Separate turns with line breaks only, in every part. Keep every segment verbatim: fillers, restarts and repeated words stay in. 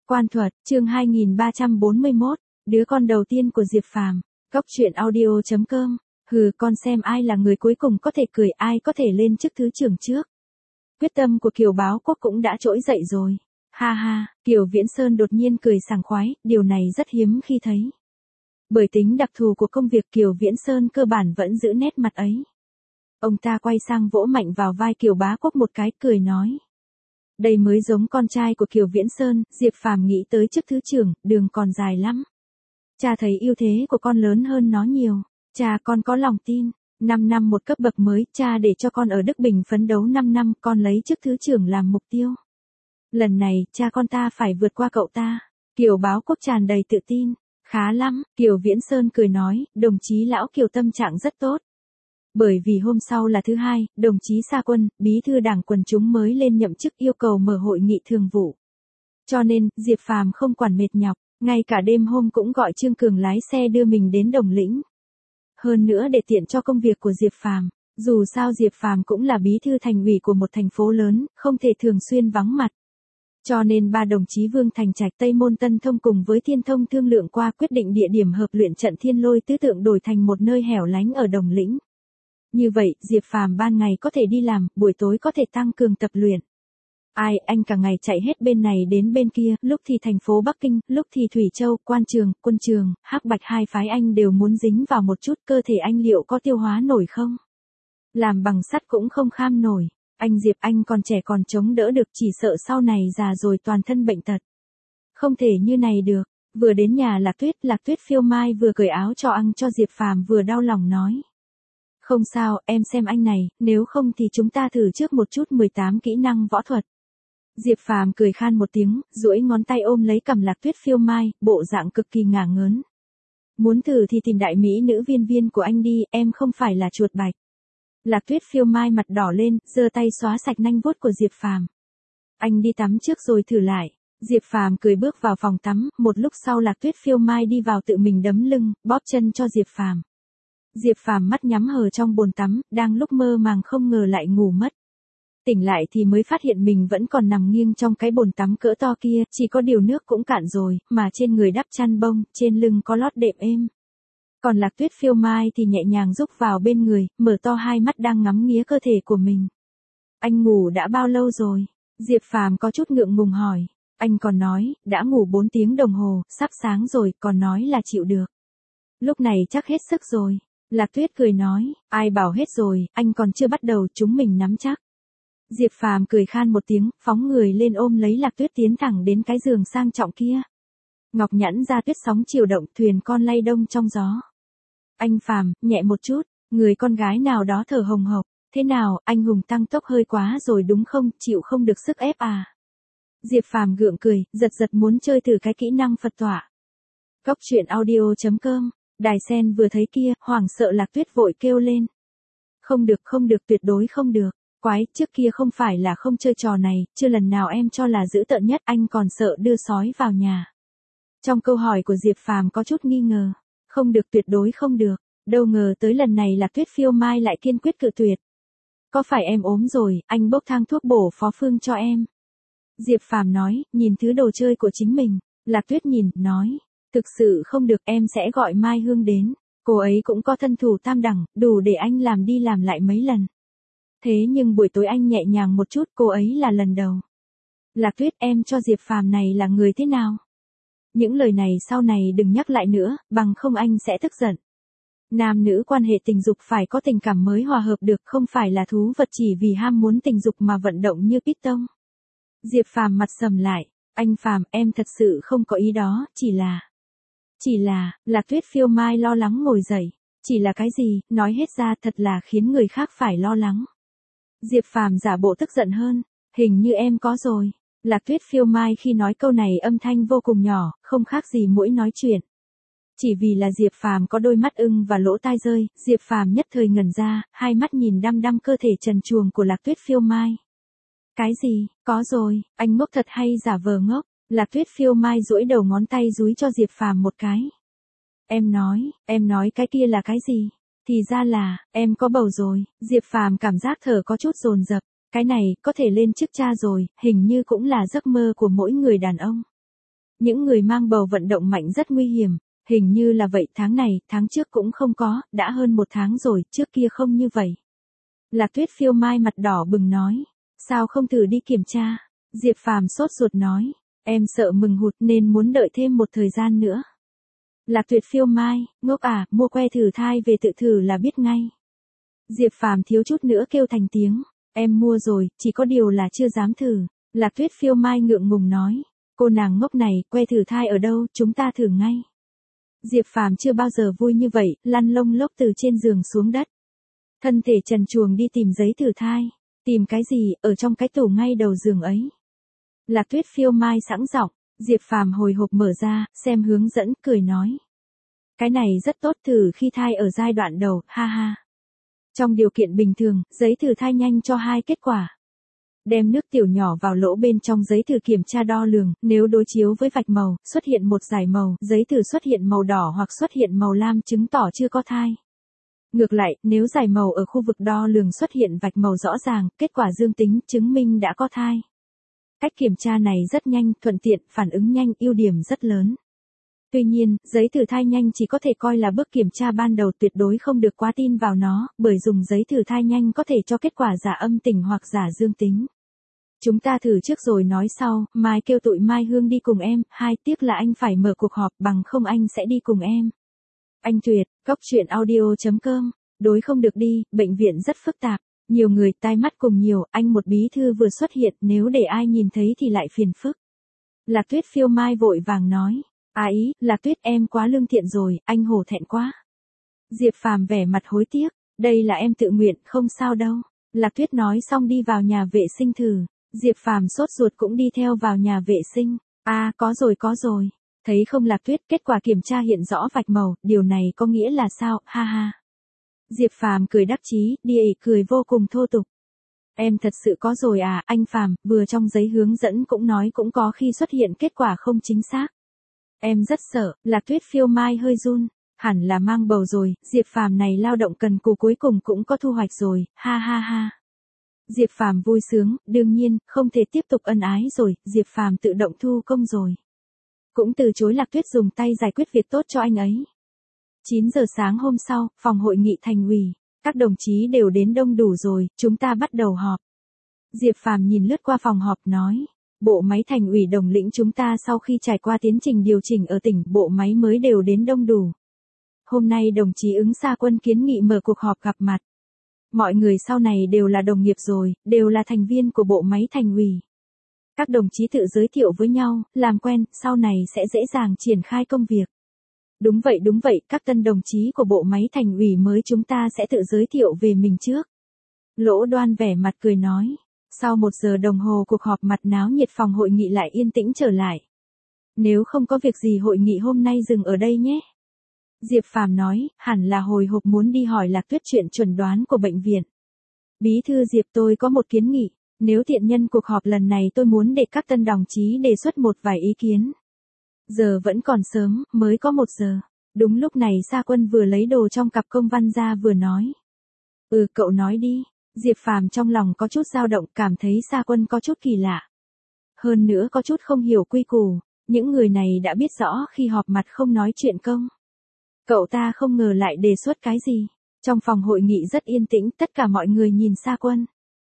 Quan thuật, chương hai nghìn ba trăm bốn mươi mốt, đứa con đầu tiên của Diệp Phàm. Cốc truyện audio chấm com. Hừ, con xem ai là người cuối cùng có thể cười, ai có thể lên chức thứ trưởng trước. Quyết tâm của Kiều Báo Quốc cũng đã trỗi dậy rồi. Ha ha, Kiều Viễn Sơn đột nhiên cười sảng khoái, điều này rất hiếm khi thấy. Bởi tính đặc thù của công việc, Kiều Viễn Sơn cơ bản vẫn giữ nét mặt ấy. Ông ta quay sang vỗ mạnh vào vai Kiều Bá Quốc một cái, cười nói. Đây mới giống con trai của Kiều Viễn Sơn. Diệp Phàm nghĩ tới chức thứ trưởng, đường còn dài lắm. Cha thấy ưu thế của con lớn hơn nó nhiều. Cha, con có lòng tin. năm năm một cấp bậc mới, cha để cho con ở Đức Bình phấn đấu năm năm, con lấy chức thứ trưởng làm mục tiêu. Lần này, cha con ta phải vượt qua cậu ta. Kiều Báo Quốc tràn đầy tự tin. Khá lắm, Kiều Viễn Sơn cười nói, đồng chí lão Kiều tâm trạng rất tốt. Bởi vì hôm sau là thứ hai, đồng chí Sa Quân, bí thư đảng quần chúng mới lên nhậm chức, yêu cầu mở hội nghị thường vụ. Cho nên, Diệp Phàm không quản mệt nhọc, ngay cả đêm hôm cũng gọi Trương Cường lái xe đưa mình đến Đồng Lĩnh. Hơn nữa để tiện cho công việc của Diệp Phàm, dù sao Diệp Phàm cũng là bí thư thành ủy của một thành phố lớn, không thể thường xuyên vắng mặt. Cho nên ba đồng chí Vương Thành Trạch, Tây Môn Tân Thông cùng với Thiên Thông thương lượng qua, quyết định địa điểm hợp luyện trận Thiên Lôi Tứ Tượng đổi thành một nơi hẻo lánh ở Đồng Lĩnh. Như vậy, Diệp Phàm ban ngày có thể đi làm, buổi tối có thể tăng cường tập luyện. Ai, anh cả ngày chạy hết bên này đến bên kia, lúc thì thành phố Bắc Kinh, lúc thì Thủy Châu, Quan Trường, Quân Trường, Hắc Bạch hai phái anh đều muốn dính vào một chút, cơ thể anh liệu có tiêu hóa nổi không? Làm bằng sắt cũng không kham nổi. Anh Diệp, anh còn trẻ còn chống đỡ được, chỉ sợ sau này già rồi toàn thân bệnh tật. Không thể như này được. Vừa đến nhà Lạc Tuyết, Lạc Tuyết phiêu mai vừa cởi áo cho ăn cho Diệp Phàm vừa đau lòng nói. Không sao, em xem anh này, nếu không thì chúng ta thử trước một chút mười tám kỹ năng võ thuật. Diệp Phàm cười khan một tiếng, duỗi ngón tay ôm lấy cằm Lạc Tuyết phiêu mai, bộ dạng cực kỳ ngả ngớn. Muốn thử thì tìm đại mỹ nữ Viên Viên của anh đi, em không phải là chuột bạch. Lạc Tuyết phiêu mai mặt đỏ lên, giơ tay xóa sạch nanh vuốt của Diệp Phàm. Anh đi tắm trước rồi thử lại. Diệp Phàm cười bước vào phòng tắm, một lúc sau Lạc Tuyết phiêu mai đi vào tự mình đấm lưng, bóp chân cho Diệp Phàm. Diệp Phàm mắt nhắm hờ trong bồn tắm, đang lúc mơ màng không ngờ lại ngủ mất. Tỉnh lại thì mới phát hiện mình vẫn còn nằm nghiêng trong cái bồn tắm cỡ to kia, chỉ có điều nước cũng cạn rồi, mà trên người đắp chăn bông, trên lưng có lót đệm êm. Còn Lạc Tuyết phiêu mai thì nhẹ nhàng rúc vào bên người, mở to hai mắt đang ngắm nghía cơ thể của mình. Anh ngủ đã bao lâu rồi? Diệp Phàm có chút ngượng ngùng hỏi. Anh còn nói, đã ngủ bốn tiếng đồng hồ, sắp sáng rồi, còn nói là chịu được. Lúc này chắc hết sức rồi. Lạc Tuyết cười nói, ai bảo hết rồi, anh còn chưa bắt đầu, chúng mình nắm chắc. Diệp Phàm cười khan một tiếng, phóng người lên ôm lấy Lạc Tuyết tiến thẳng đến cái giường sang trọng kia. Ngọc nhẵn ra tuyết sóng chiều động, thuyền con lay đông trong gió. Anh Phàm, nhẹ một chút, người con gái nào đó thở hồng hộc, thế nào, anh hùng tăng tốc hơi quá rồi đúng không, chịu không được sức ép à? Diệp Phàm gượng cười, giật giật muốn chơi thử cái kỹ năng Phật tọa. Cốc truyện audio chấm com. Đài Sen vừa thấy kia, hoảng sợ Lạc Tuyết vội kêu lên. Không được, không được, tuyệt đối không được. Quái, trước kia không phải là không chơi trò này, chưa lần nào em cho là dữ tợn nhất, anh còn sợ đưa sói vào nhà. Trong câu hỏi của Diệp Phàm có chút nghi ngờ. Không được, tuyệt đối không được. Đâu ngờ tới lần này Lạc Tuyết phiêu mai lại kiên quyết cự tuyệt. Có phải em ốm rồi, anh bốc thang thuốc bổ phó phương cho em. Diệp Phàm nói, nhìn thứ đồ chơi của chính mình. Lạc Tuyết nhìn, nói. Thực sự không được, em sẽ gọi Mai Hương đến. Cô ấy cũng có thân thủ tam đẳng, đủ để anh làm đi làm lại mấy lần. Thế nhưng buổi tối anh nhẹ nhàng một chút, cô ấy là lần đầu. Lạc Tuyết, em cho Diệp Phàm này là người thế nào? Những lời này sau này đừng nhắc lại nữa, bằng không anh sẽ tức giận. Nam nữ quan hệ tình dục phải có tình cảm mới hòa hợp được, không phải là thú vật chỉ vì ham muốn tình dục mà vận động như Python. Diệp Phàm mặt sầm lại, anh Phàm, em thật sự không có ý đó, chỉ là... Chỉ là, Lạc Tuyết phiêu mai lo lắng ngồi dậy. Chỉ là cái gì, nói hết ra thật là khiến người khác phải lo lắng. Diệp Phàm giả bộ tức giận hơn, hình như em có rồi. Lạc Tuyết phiêu mai khi nói câu này âm thanh vô cùng nhỏ, không khác gì muỗi nói chuyện. Chỉ vì là Diệp Phàm có đôi mắt ưng và lỗ tai rơi, Diệp Phàm nhất thời ngẩn ra, hai mắt nhìn đăm đăm cơ thể trần truồng của Lạc Tuyết phiêu mai. Cái gì, có rồi, anh ngốc thật hay giả vờ ngốc? Lạc Tuyết phiêu mai duỗi đầu ngón tay dúi cho Diệp Phàm một cái. Em nói, em nói cái kia là cái gì? Thì ra là, em có bầu rồi. Diệp Phàm cảm giác thở có chút dồn dập. Cái này, có thể lên chức cha rồi, hình như cũng là giấc mơ của mỗi người đàn ông. Những người mang bầu vận động mạnh rất nguy hiểm, hình như là vậy, tháng này, tháng trước cũng không có, đã hơn một tháng rồi, trước kia không như vậy. Lạc Tuyết Phiêu Mai mặt đỏ bừng nói, sao không thử đi kiểm tra? Diệp Phàm sốt ruột nói, em sợ mừng hụt nên muốn đợi thêm một thời gian nữa. Lạc Tuyết Phiêu Mai, ngốc à, mua que thử thai về tự thử là biết ngay. Diệp Phàm thiếu chút nữa kêu thành tiếng, em mua rồi, chỉ có điều là chưa dám thử. Lạc Tuyết Phiêu Mai ngượng ngùng nói, cô nàng ngốc này, que thử thai ở đâu, chúng ta thử ngay. Diệp Phàm chưa bao giờ vui như vậy, lăn lông lốc từ trên giường xuống đất. Thân thể trần truồng đi tìm giấy thử thai. Tìm cái gì, ở trong cái tủ ngay đầu giường ấy. Lạc Tuyết Phiêu Mai sẵn giọng, Diệp Phàm hồi hộp mở ra, xem hướng dẫn, cười nói. Cái này rất tốt, thử khi thai ở giai đoạn đầu, ha ha. Trong điều kiện bình thường, giấy thử thai nhanh cho hai kết quả. Đem nước tiểu nhỏ vào lỗ bên trong giấy thử kiểm tra đo lường, nếu đối chiếu với vạch màu, xuất hiện một dải màu, giấy thử xuất hiện màu đỏ hoặc xuất hiện màu lam chứng tỏ chưa có thai. Ngược lại, nếu dải màu ở khu vực đo lường xuất hiện vạch màu rõ ràng, kết quả dương tính, chứng minh đã có thai. Cách kiểm tra này rất nhanh, thuận tiện, phản ứng nhanh, ưu điểm rất lớn. Tuy nhiên, giấy thử thai nhanh chỉ có thể coi là bước kiểm tra ban đầu, tuyệt đối không được quá tin vào nó, bởi dùng giấy thử thai nhanh có thể cho kết quả giả âm tính hoặc giả dương tính. Chúng ta thử trước rồi nói sau, mai kêu tụi Mai Hương đi cùng em, hai tiếc là anh phải mở cuộc họp, bằng không anh sẽ đi cùng em. Anh tuyệt, cóc truyện audio chấm com, đối không được đi, bệnh viện rất phức tạp, nhiều người tai mắt cùng nhiều, anh một bí thư vừa xuất hiện, nếu để ai nhìn thấy thì lại phiền phức. Lạc Tuyết Phiêu Mai vội vàng nói, à ý, Lạc Tuyết em quá lương thiện rồi, anh hổ thẹn quá. Diệp Phàm vẻ mặt hối tiếc, đây là em tự nguyện, không sao đâu. Lạc Tuyết nói xong đi vào nhà vệ sinh thử, Diệp Phàm sốt ruột cũng đi theo vào nhà vệ sinh, à có rồi có rồi. Thấy không Lạc Tuyết, kết quả kiểm tra hiện rõ vạch màu, điều này có nghĩa là sao, ha ha. Diệp Phàm cười đắc chí, đi cười vô cùng thô tục. Em thật sự có rồi à, anh Phàm, vừa trong giấy hướng dẫn cũng nói cũng có khi xuất hiện kết quả không chính xác. Em rất sợ, Lạc Tuyết Phiêu Mai hơi run, hẳn là mang bầu rồi, Diệp Phàm này lao động cần cù cuối cùng cũng có thu hoạch rồi, ha ha ha. Diệp Phàm vui sướng, đương nhiên, không thể tiếp tục ân ái rồi, Diệp Phàm tự động thu công rồi. Cũng từ chối Lạc Tuyết dùng tay giải quyết việc tốt cho anh ấy. chín giờ sáng hôm sau, phòng hội nghị thành ủy, các đồng chí đều đến đông đủ rồi, chúng ta bắt đầu họp. Diệp Phàm nhìn lướt qua phòng họp nói, bộ máy thành ủy Đồng Lĩnh chúng ta sau khi trải qua tiến trình điều chỉnh ở tỉnh, bộ máy mới đều đến đông đủ. Hôm nay đồng chí Ứng Sa Quân kiến nghị mở cuộc họp gặp mặt. Mọi người sau này đều là đồng nghiệp rồi, đều là thành viên của bộ máy thành ủy. Các đồng chí tự giới thiệu với nhau, làm quen, sau này sẽ dễ dàng triển khai công việc. Đúng vậy đúng vậy, các tân đồng chí của bộ máy thành ủy mới chúng ta sẽ tự giới thiệu về mình trước. Lỗ Đoan vẻ mặt cười nói. Sau một giờ đồng hồ cuộc họp mặt náo nhiệt, phòng hội nghị lại yên tĩnh trở lại. Nếu không có việc gì hội nghị hôm nay dừng ở đây nhé. Diệp Phàm nói, hẳn là hồi hộp muốn đi hỏi Lạc Tuyết chuyện chuẩn đoán của bệnh viện. Bí thư Diệp, tôi có một kiến nghị. Nếu tiện nhân cuộc họp lần này tôi muốn để các tân đồng chí đề xuất một vài ý kiến. Giờ vẫn còn sớm, mới có một giờ. Đúng lúc này Sa Quân vừa lấy đồ trong cặp công văn ra vừa nói. Ừ, cậu nói đi. Diệp Phàm trong lòng có chút dao động, cảm thấy Sa Quân có chút kỳ lạ. Hơn nữa có chút không hiểu quy củ, những người này đã biết rõ khi họp mặt không nói chuyện công. Cậu ta không ngờ lại đề xuất cái gì. Trong phòng hội nghị rất yên tĩnh, tất cả mọi người nhìn Sa Quân.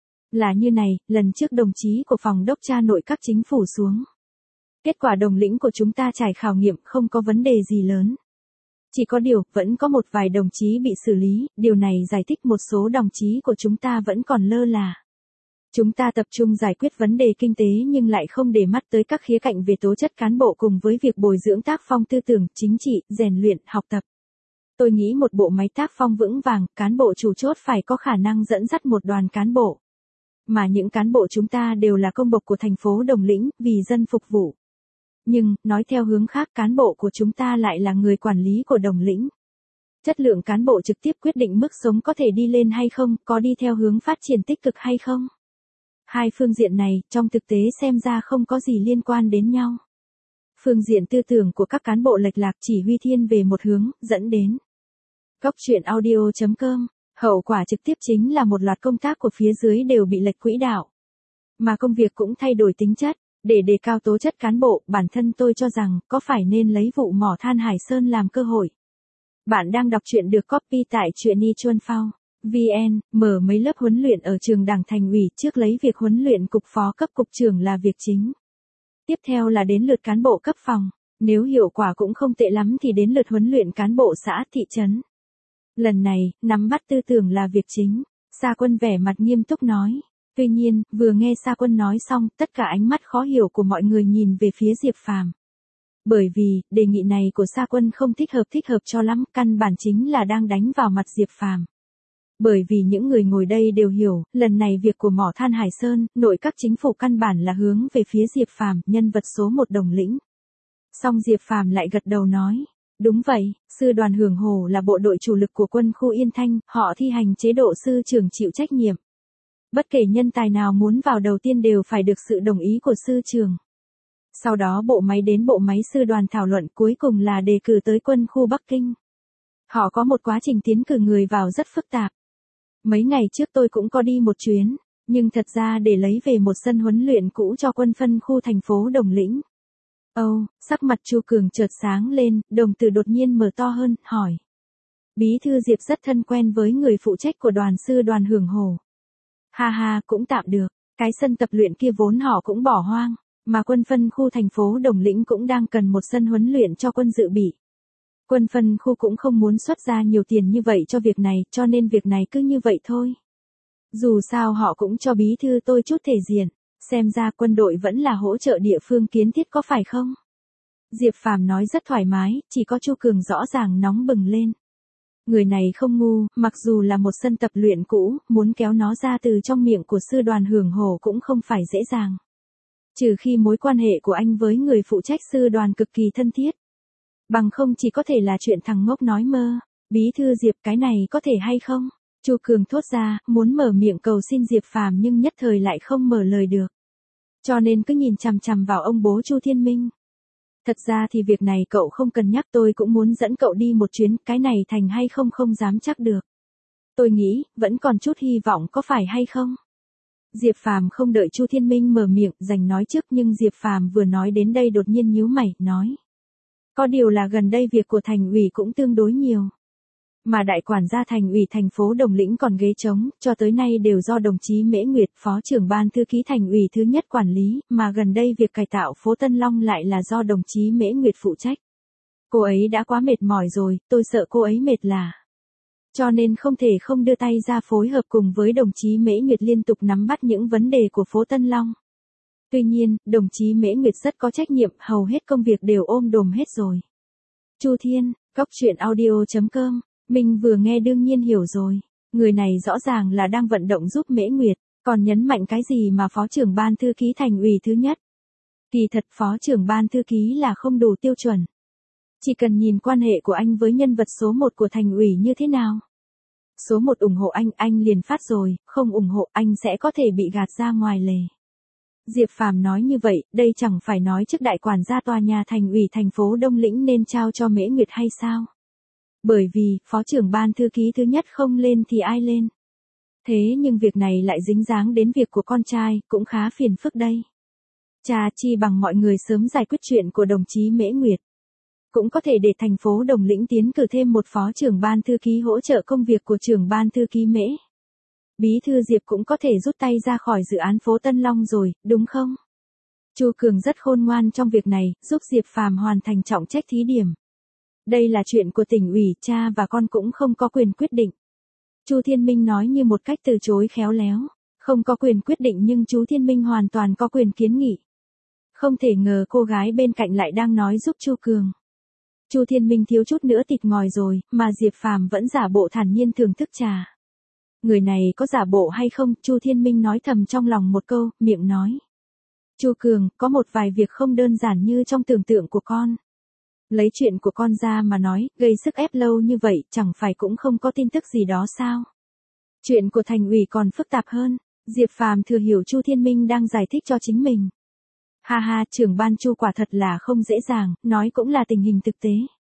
Là như này, lần trước đồng chí của phòng đốc tra nội các chính phủ xuống. Kết quả Đồng Lĩnh của chúng ta trải khảo nghiệm không có vấn đề gì lớn. Chỉ có điều, vẫn có một vài đồng chí bị xử lý, điều này giải thích một số đồng chí của chúng ta vẫn còn lơ là. Chúng ta tập trung giải quyết vấn đề kinh tế nhưng lại không để mắt tới các khía cạnh về tố chất cán bộ cùng với việc bồi dưỡng tác phong tư tưởng, chính trị, rèn luyện, học tập. Tôi nghĩ một bộ máy tác phong vững vàng, cán bộ chủ chốt phải có khả năng dẫn dắt một đoàn cán bộ. Mà những cán bộ chúng ta đều là công bộc của thành phố Đồng Lĩnh, vì dân phục vụ. Nhưng, nói theo hướng khác, cán bộ của chúng ta lại là người quản lý của Đồng Lĩnh. Chất lượng cán bộ trực tiếp quyết định mức sống có thể đi lên hay không, có đi theo hướng phát triển tích cực hay không. Hai phương diện này, trong thực tế xem ra không có gì liên quan đến nhau. Phương diện tư tưởng của các cán bộ lệch lạc, chỉ huy thiên về một hướng, dẫn đến. Cóc truyện audio chấm com, hậu quả trực tiếp chính là một loạt công tác của phía dưới đều bị lệch quỹ đạo. Mà công việc cũng thay đổi tính chất. Để đề cao tố chất cán bộ, bản thân tôi cho rằng có phải nên lấy vụ mỏ than Hải Sơn làm cơ hội. Bạn đang đọc truyện được copy tại truyện i chuan phao chấm vn, mở mấy lớp huấn luyện ở trường Đảng Thành ủy trước lấy việc huấn luyện cục phó cấp cục trưởng là việc chính. Tiếp theo là đến lượt cán bộ cấp phòng, nếu hiệu quả cũng không tệ lắm thì đến lượt huấn luyện cán bộ xã, thị trấn. Lần này, nắm bắt tư tưởng là việc chính, Sa Quân vẻ mặt nghiêm túc nói. Tuy nhiên, vừa nghe Sa Quân nói xong, tất cả ánh mắt khó hiểu của mọi người nhìn về phía Diệp Phàm. Bởi vì, đề nghị này của Sa Quân không thích hợp thích hợp cho lắm, căn bản chính là đang đánh vào mặt Diệp Phàm. Bởi vì những người ngồi đây đều hiểu, lần này việc của mỏ than Hải Sơn, nội các chính phủ căn bản là hướng về phía Diệp Phàm, nhân vật số một Đồng Lĩnh. Song Diệp Phàm lại gật đầu nói, đúng vậy, sư đoàn Hưởng Hồ là bộ đội chủ lực của quân khu Yên Thanh, họ thi hành chế độ sư trưởng chịu trách nhiệm. Bất kể nhân tài nào muốn vào đầu tiên đều phải được sự đồng ý của sư trưởng. Sau đó bộ máy đến bộ máy sư đoàn thảo luận, cuối cùng là đề cử tới quân khu Bắc Kinh. Họ có một quá trình tiến cử người vào rất phức tạp. Mấy ngày trước tôi cũng có đi một chuyến, nhưng thật ra để lấy về một sân huấn luyện cũ cho quân phân khu thành phố Đồng Lĩnh. Âu, oh, sắc mặt Chu Cường chợt sáng lên, đồng tử đột nhiên mở to hơn, hỏi. Bí thư Diệp rất thân quen với người phụ trách của đoàn sư đoàn Hưởng Hồ. Ha ha, cũng tạm được, cái sân tập luyện kia vốn họ cũng bỏ hoang, mà quân phân khu thành phố Đồng Lĩnh cũng đang cần một sân huấn luyện cho quân dự bị. Quân phân khu cũng không muốn xuất ra nhiều tiền như vậy cho việc này, cho nên việc này cứ như vậy thôi. Dù sao họ cũng cho bí thư tôi chút thể diện, xem ra quân đội vẫn là hỗ trợ địa phương kiến thiết có phải không? Diệp Phàm nói rất thoải mái, chỉ có Chu Cường rõ ràng nóng bừng lên. Người này không ngu, mặc dù là một sân tập luyện cũ, muốn kéo nó ra từ trong miệng của sư đoàn Hưởng Hồ cũng không phải dễ dàng. Trừ khi mối quan hệ của anh với người phụ trách sư đoàn cực kỳ thân thiết. Bằng không chỉ có thể là chuyện thằng ngốc nói mơ. Bí thư Diệp, cái này có thể hay không? Chu Cường thốt ra, muốn mở miệng cầu xin Diệp Phàm nhưng nhất thời lại không mở lời được. Cho nên cứ nhìn chằm chằm vào ông bố Chu Thiên Minh. Thật ra thì việc này cậu không cần nhắc, tôi cũng muốn dẫn cậu đi một chuyến, cái này thành hay không không dám chắc được. Tôi nghĩ, vẫn còn chút hy vọng có phải hay không? Diệp Phàm không đợi Chu Thiên Minh mở miệng, giành nói trước, nhưng Diệp Phàm vừa nói đến đây đột nhiên nhíu mày, nói. Có điều là gần đây việc của thành ủy cũng tương đối nhiều. Mà đại quản gia thành ủy thành phố Đồng Lĩnh còn ghế trống, cho tới nay đều do đồng chí Mễ Nguyệt, phó trưởng ban thư ký thành ủy thứ nhất quản lý, mà gần đây việc cải tạo phố Tân Long lại là do đồng chí Mễ Nguyệt phụ trách. Cô ấy đã quá mệt mỏi rồi, tôi sợ cô ấy mệt là. Cho nên không thể không đưa tay ra phối hợp cùng với đồng chí Mễ Nguyệt liên tục nắm bắt những vấn đề của phố Tân Long. Tuy nhiên, đồng chí Mễ Nguyệt rất có trách nhiệm, hầu hết công việc đều ôm đồm hết rồi. Chu Thiên, Cóc Truyện Audio chấm com, mình vừa nghe đương nhiên hiểu rồi. Người này rõ ràng là đang vận động giúp Mễ Nguyệt, còn nhấn mạnh cái gì mà phó trưởng ban thư ký thành ủy thứ nhất. Kỳ thật phó trưởng ban thư ký là không đủ tiêu chuẩn. Chỉ cần nhìn quan hệ của anh với nhân vật số một của thành ủy như thế nào. Số một ủng hộ anh, anh liền phát rồi, không ủng hộ anh sẽ có thể bị gạt ra ngoài lề. Diệp Phàm nói như vậy, đây chẳng phải nói trước đại quản gia tòa nhà thành ủy thành phố Đông Lĩnh nên trao cho Mễ Nguyệt hay sao? Bởi vì, phó trưởng ban thư ký thứ nhất không lên thì ai lên? Thế nhưng việc này lại dính dáng đến việc của con trai, cũng khá phiền phức đây. Cha chi bằng mọi người sớm giải quyết chuyện của đồng chí Mễ Nguyệt. Cũng có thể để thành phố Đồng Lĩnh tiến cử thêm một phó trưởng ban thư ký hỗ trợ công việc của trưởng ban thư ký Mễ. Bí thư Diệp cũng có thể rút tay ra khỏi dự án phố Tân Long rồi, đúng không? Chu Cường rất khôn ngoan trong việc này, giúp Diệp Phàm hoàn thành trọng trách thí điểm. Đây là chuyện của tỉnh ủy, cha và con cũng không có quyền quyết định. Chu Thiên Minh nói như một cách từ chối khéo léo, không có quyền quyết định nhưng chú Thiên Minh hoàn toàn có quyền kiến nghị. Không thể ngờ cô gái bên cạnh lại đang nói giúp Chu Cường. Chu Thiên Minh thiếu chút nữa tịt ngòi rồi, mà Diệp Phàm vẫn giả bộ thản nhiên thưởng thức trà. Người này có giả bộ hay không? Chu Thiên Minh nói thầm trong lòng một câu, miệng nói. Chu Cường, có một vài việc không đơn giản như trong tưởng tượng của con. Lấy chuyện của con ra mà nói, gây sức ép lâu như vậy, chẳng phải cũng không có tin tức gì đó sao? Chuyện của thành ủy còn phức tạp hơn. Diệp Phàm thừa hiểu Chu Thiên Minh đang giải thích cho chính mình. Ha ha, trưởng ban Chu quả thật là không dễ dàng, nói cũng là tình hình thực tế.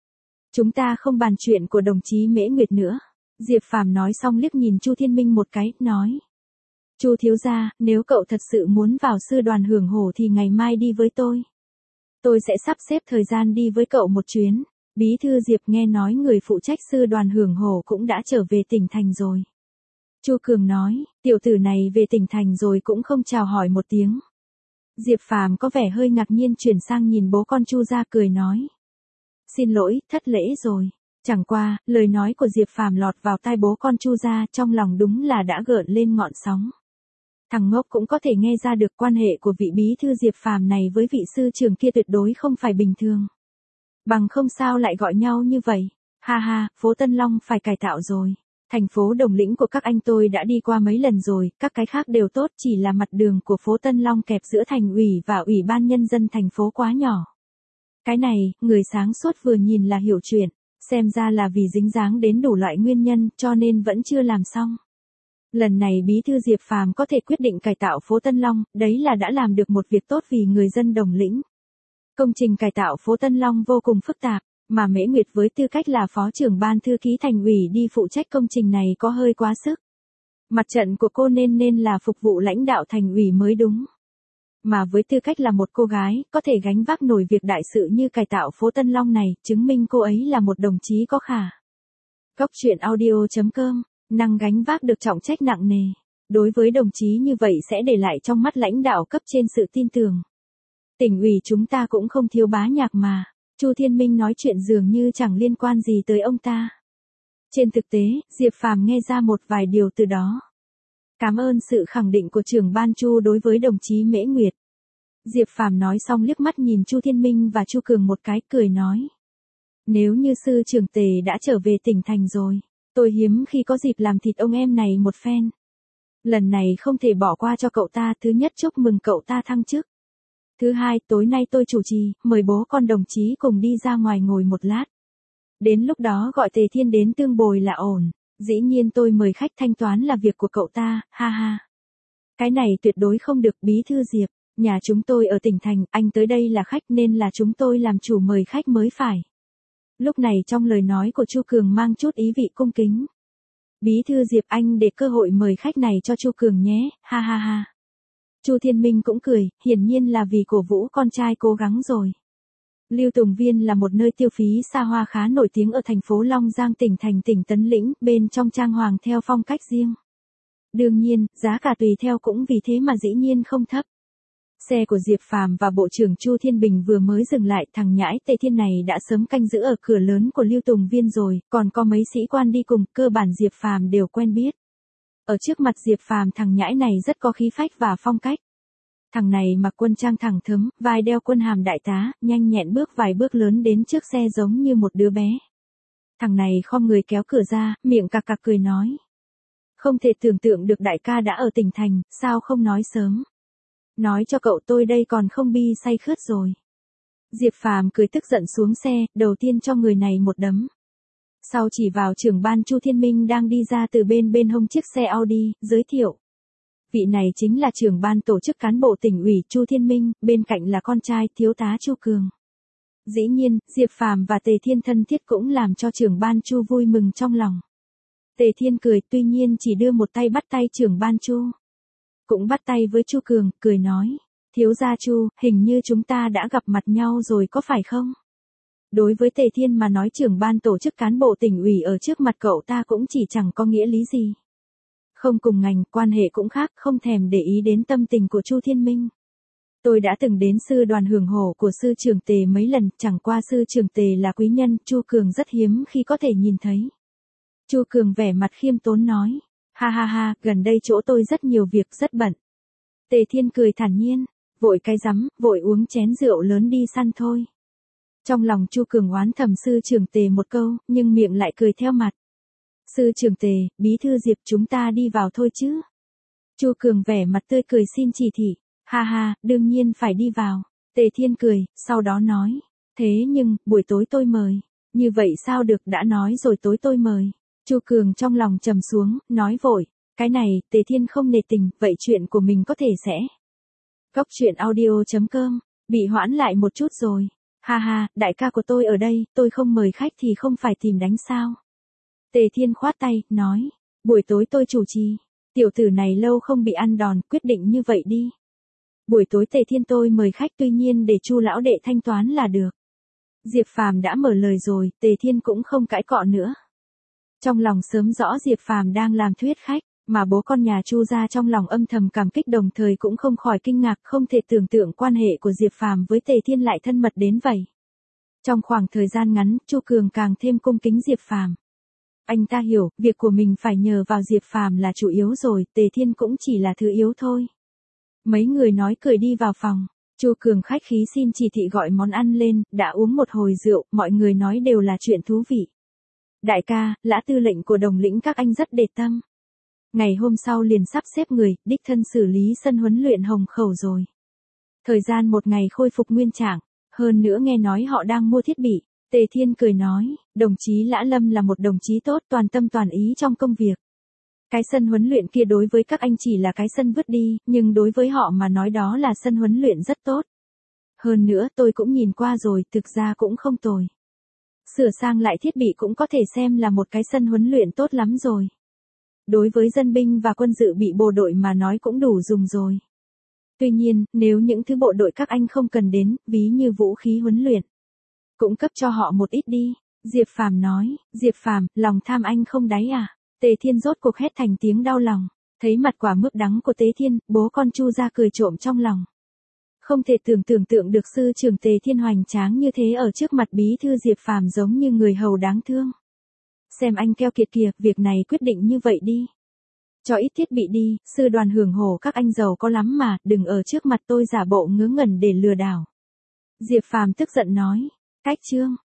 Chúng ta không bàn chuyện của đồng chí Mễ Nguyệt nữa. Diệp Phàm nói xong liếc nhìn Chu Thiên Minh một cái, nói. Chu thiếu gia, nếu cậu thật sự muốn vào sư đoàn hưởng hổ thì ngày mai đi với tôi. Tôi sẽ sắp xếp thời gian đi với cậu một chuyến. Bí thư Diệp nghe nói người phụ trách sư đoàn hưởng hổ cũng đã trở về tỉnh thành rồi. Chu Cường nói, tiểu tử này về tỉnh thành rồi cũng không chào hỏi một tiếng. Diệp Phàm có vẻ hơi ngạc nhiên chuyển sang nhìn bố con Chu ra cười nói. Xin lỗi, thất lễ rồi. Chẳng qua, lời nói của Diệp Phàm lọt vào tai bố con Chu ra trong lòng đúng là đã gợn lên ngọn sóng. Thằng ngốc cũng có thể nghe ra được quan hệ của vị bí thư Diệp Phàm này với vị sư trưởng kia tuyệt đối không phải bình thường. Bằng không sao lại gọi nhau như vậy. Ha ha, phố Tân Long phải cải tạo rồi. Thành phố Đồng Lĩnh của các anh tôi đã đi qua mấy lần rồi, các cái khác đều tốt, chỉ là mặt đường của phố Tân Long kẹp giữa thành ủy và ủy ban nhân dân thành phố quá nhỏ. Cái này, người sáng suốt vừa nhìn là hiểu chuyện, xem ra là vì dính dáng đến đủ loại nguyên nhân cho nên vẫn chưa làm xong. Lần này bí thư Diệp Phàm có thể quyết định cải tạo phố Tân Long, đấy là đã làm được một việc tốt vì người dân Đồng Lĩnh. Công trình cải tạo phố Tân Long vô cùng phức tạp, mà Mễ Nguyệt với tư cách là phó trưởng ban thư ký thành ủy đi phụ trách công trình này có hơi quá sức. Mặt trận của cô nên nên là phục vụ lãnh đạo thành ủy mới đúng. Mà với tư cách là một cô gái, có thể gánh vác nổi việc đại sự như cải tạo phố Tân Long này, chứng minh cô ấy là một đồng chí có khả. Góc truyện audio chấm com, năng gánh vác được trọng trách nặng nề. Đối với đồng chí như vậy sẽ để lại trong mắt lãnh đạo cấp trên sự tin tưởng. Tỉnh ủy chúng ta cũng không thiếu bá nhạc mà. Chu Thiên Minh nói chuyện dường như chẳng liên quan gì tới ông ta. Trên thực tế, Diệp Phàm nghe ra một vài điều từ đó. Cảm ơn sự khẳng định của trưởng ban Chu đối với đồng chí Mễ Nguyệt. Diệp Phàm nói xong liếc mắt nhìn Chu Thiên Minh và Chu Cường một cái cười nói. Nếu như sư trưởng Tề đã trở về tỉnh thành rồi, tôi hiếm khi có dịp làm thịt ông em này một phen. Lần này không thể bỏ qua cho cậu ta, thứ nhất chúc mừng cậu ta thăng chức. Thứ hai, tối nay tôi chủ trì, mời bố con đồng chí cùng đi ra ngoài ngồi một lát. Đến lúc đó gọi Tề Thiên đến tương bồi là ổn, dĩ nhiên tôi mời khách thanh toán là việc của cậu ta, ha ha. Cái này tuyệt đối không được bí thư Diệp, nhà chúng tôi ở tỉnh thành, anh tới đây là khách nên là chúng tôi làm chủ mời khách mới phải. Lúc này trong lời nói của Chu Cường mang chút ý vị cung kính. Bí thư Diệp anh để cơ hội mời khách này cho Chu Cường nhé, ha ha ha. Chu Thiên Minh cũng cười, hiển nhiên là vì cổ vũ con trai cố gắng rồi. Lưu Tùng Viên là một nơi tiêu phí xa hoa khá nổi tiếng ở thành phố Long Giang tỉnh thành tỉnh Tấn Lĩnh, bên trong trang hoàng theo phong cách riêng. Đương nhiên, giá cả tùy theo cũng vì thế mà dĩ nhiên không thấp. Xe của Diệp Phàm và Bộ trưởng Chu Thiên Bình vừa mới dừng lại, thằng nhãi Tề Thiên này đã sớm canh giữ ở cửa lớn của Lưu Tùng Viên rồi, còn có mấy sĩ quan đi cùng, cơ bản Diệp Phàm đều quen biết. Ở trước mặt Diệp Phàm thằng nhãi này rất có khí phách và phong cách. Thằng này mặc quân trang thẳng thớm, vai đeo quân hàm đại tá, nhanh nhẹn bước vài bước lớn đến trước xe giống như một đứa bé. Thằng này khom người kéo cửa ra, miệng cặc cặc cười nói. Không thể tưởng tượng được đại ca đã ở tỉnh thành, sao không nói sớm. Nói cho cậu tôi đây còn không bi say khướt rồi. Diệp Phàm cười tức giận xuống xe, đầu tiên cho người này một đấm. Sau chỉ vào trưởng ban Chu Thiên Minh đang đi ra từ bên bên hông chiếc xe Audi, giới thiệu. Vị này chính là trưởng ban tổ chức cán bộ tỉnh ủy Chu Thiên Minh, bên cạnh là con trai thiếu tá Chu Cường. Dĩ nhiên, Diệp Phàm và Tề Thiên thân thiết cũng làm cho trưởng ban Chu vui mừng trong lòng. Tề Thiên cười, tuy nhiên chỉ đưa một tay bắt tay trưởng ban Chu. Cũng bắt tay với Chu Cường, cười nói. Thiếu gia Chu, hình như chúng ta đã gặp mặt nhau rồi có phải không? Đối với Tề Thiên mà nói trưởng ban tổ chức cán bộ tỉnh ủy ở trước mặt cậu ta cũng chỉ chẳng có nghĩa lý gì. Không cùng ngành, quan hệ cũng khác, không thèm để ý đến tâm tình của Chu Thiên Minh. Tôi đã từng đến sư đoàn hưởng hổ của sư trưởng Tề mấy lần, chẳng qua sư trưởng Tề là quý nhân, Chu Cường rất hiếm khi có thể nhìn thấy. Chu Cường vẻ mặt khiêm tốn nói, ha ha ha, gần đây chỗ tôi rất nhiều việc, rất bận. Tề Thiên cười thản nhiên, vội cái rắm, vội uống chén rượu lớn đi săn thôi. Trong lòng Chu Cường oán thầm sư trưởng Tề một câu, nhưng miệng lại cười theo mặt. Sư trưởng Tề, bí thư Diệp chúng ta đi vào thôi chứ. Chu Cường vẻ mặt tươi cười xin chỉ thị, ha ha, đương nhiên phải đi vào. Tề Thiên cười, sau đó nói, thế nhưng, buổi tối tôi mời. Như vậy sao được, đã nói rồi tối tôi mời. Chu Cường trong lòng trầm xuống, nói vội, cái này, Tề Thiên không nể tình, vậy chuyện của mình có thể sẽ. Góc truyện audio chấm com, bị hoãn lại một chút rồi. Ha ha, đại ca của tôi ở đây, tôi không mời khách thì không phải tìm đánh sao. Tề Thiên khoát tay, nói, buổi tối tôi chủ trì. Tiểu tử này lâu không bị ăn đòn, quyết định như vậy đi. Buổi tối Tề Thiên tôi mời khách, tuy nhiên để Chu lão đệ thanh toán là được. Diệp Phàm đã mở lời rồi, Tề Thiên cũng không cãi cọ nữa. Trong lòng sớm rõ Diệp Phàm đang làm thuyết khách, mà bố con nhà Chu gia trong lòng âm thầm cảm kích, đồng thời cũng không khỏi kinh ngạc, không thể tưởng tượng quan hệ của Diệp Phàm với Tề Thiên lại thân mật đến vậy. Trong khoảng thời gian ngắn, Chu Cường càng thêm cung kính Diệp Phàm. Anh ta hiểu, việc của mình phải nhờ vào Diệp Phàm là chủ yếu rồi, Tề Thiên cũng chỉ là thứ yếu thôi. Mấy người nói cười đi vào phòng, Chu Cường khách khí xin chỉ thị gọi món ăn lên, đã uống một hồi rượu, mọi người nói đều là chuyện thú vị. Đại ca, Lã tư lệnh của Đồng lĩnh các anh rất để tâm. Ngày hôm sau liền sắp xếp người, đích thân xử lý sân huấn luyện Hồng Khẩu rồi. Thời gian một ngày khôi phục nguyên trạng, hơn nữa nghe nói họ đang mua thiết bị. Tề Thiên cười nói, đồng chí Lã Lâm là một đồng chí tốt, toàn tâm toàn ý trong công việc. Cái sân huấn luyện kia đối với các anh chỉ là cái sân vứt đi, nhưng đối với họ mà nói đó là sân huấn luyện rất tốt. Hơn nữa tôi cũng nhìn qua rồi, thực ra cũng không tồi. Sửa sang lại thiết bị cũng có thể xem là một cái sân huấn luyện tốt lắm rồi. Đối với dân binh và quân dự bị bộ đội mà nói cũng đủ dùng rồi. Tuy nhiên, nếu những thứ bộ đội các anh không cần đến, ví như vũ khí huấn luyện, cũng cấp cho họ một ít đi. Diệp Phàm nói, Diệp Phàm, lòng tham anh không đáy à? Tề Thiên rốt cuộc hét thành tiếng đau lòng. Thấy mặt quả mướp đắng của Tề Thiên, bố con Chu ra cười trộm trong lòng. Không thể tưởng tưởng tượng được sư trưởng Tề Thiên hoành tráng như thế ở trước mặt bí thư Diệp Phàm giống như người hầu đáng thương. Xem anh keo kiệt kìa, việc này quyết định như vậy đi. Cho ít thiết bị đi, sư đoàn hưởng hổ các anh giàu có lắm mà, đừng ở trước mặt tôi giả bộ ngớ ngẩn để lừa đảo. Diệp Phàm tức giận nói, cách trương.